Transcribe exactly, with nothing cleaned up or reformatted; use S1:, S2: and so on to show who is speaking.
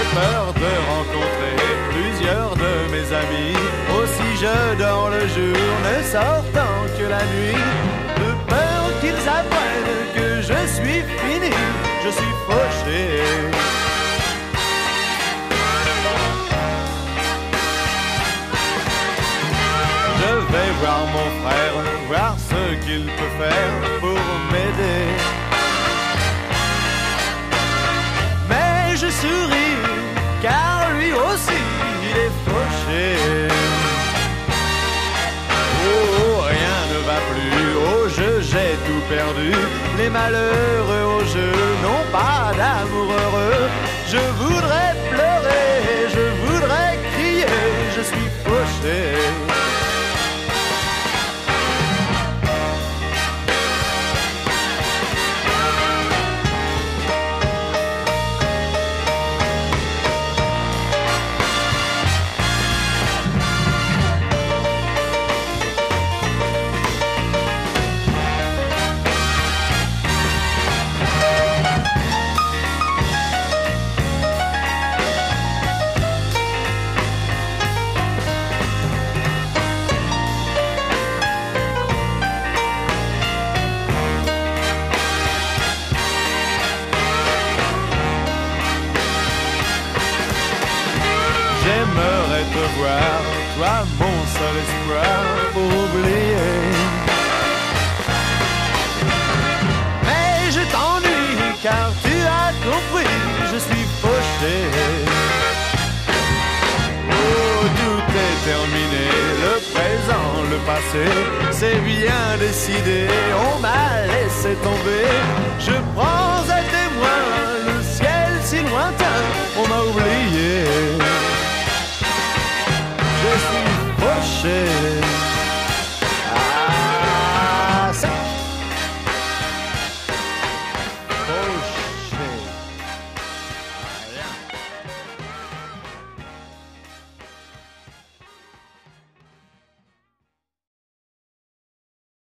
S1: j'ai peur de rencontrer plusieurs de mes amis. Aussi je dors le jour, ne sortant que la nuit, de peur qu'ils apprennent que je suis fini, je suis fauché. Je vais voir mon frère, voir ce qu'il peut faire pour m'aider. Mais je souris, car lui aussi il est fauché. Oh, rien ne va plus, au jeu j'ai tout perdu. Les malheureux au jeu n'ont pas d'amour heureux. Je voudrais pleurer, je voudrais crier, je suis fauché. J'aimerais te voir, toi mon seul espoir pour oublier. Mais je t'ennuie car tu as compris, je suis fauché. Oh, tout est terminé, le présent, le passé, c'est bien décidé, on m'a laissé tomber. Je prends